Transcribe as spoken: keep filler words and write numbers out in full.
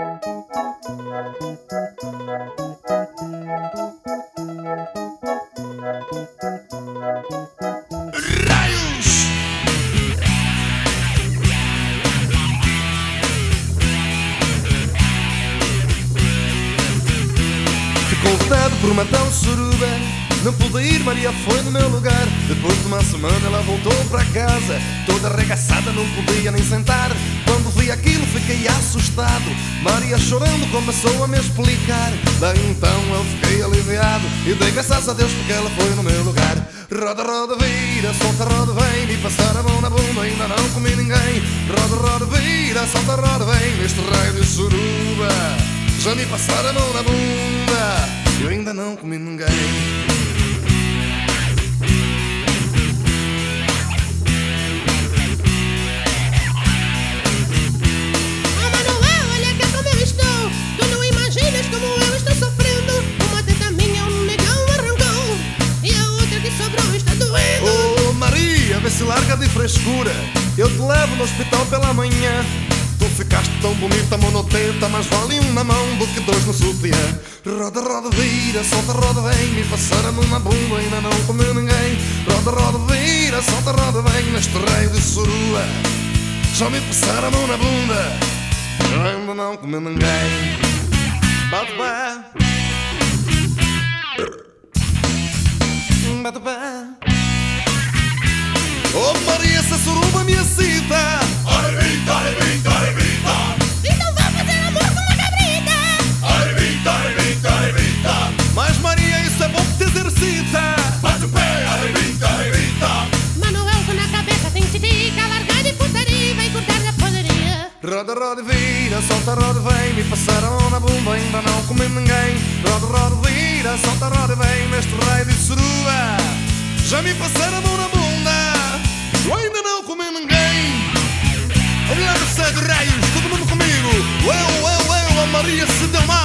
Ficou vetado por uma tal suruba, não pude ir, Maria foi no meu lugar. Depois de uma semana ela voltou para casa, toda arregaçada, não podia nem sentar. Quando vi aquilo fiquei assustado, Maria chorando começou a me explicar. Daí então eu fiquei aliviado e dei graças a Deus porque ela foi no meu lugar. Roda, roda, vira, solta, roda, vem, me passar a mão na bunda, ainda não comi ninguém. Roda, roda, vira, solta, roda, vem, neste raio de suruba. Já me passaram a mão na bunda, eu ainda não comi ninguém. Vê se larga de frescura, eu te levo no hospital pela manhã. Tu ficaste tão bonita, monoteta, mas vale um na mão do que dois no sutiã. Roda, roda, vira, solta, roda, vem, me passaram na bunda, ainda não comeu ninguém. Roda, roda, vira, solta, roda, vem, neste raio de surua. Já me passaram a mão na bunda, eu ainda não comeu ninguém. Bate pé, bate pé. Oh Maria, essa suruba me excita. Arrebita, arrebita, arrebita. Então vá fazer amor com uma cabrita. Arrebita, arrebita, arrebita. Mas Maria, isso é bom que te exercita. Bate o pé, arrebita, arrebita. Manuel, na cabeça tem titica, largar de putaria e vai cortar na poderia. Roda, roda, vira, solta, roda, vem, me passaram na bunda, ainda não comi ninguém. Roda, roda, vira, solta, roda, vem, neste raio de surua. Já me passaram a mão na bunda, eu ainda não comi ninguém. Olha lá no céu de raios, todo mundo comigo. Eu, eu, eu, a Maria se deu mal.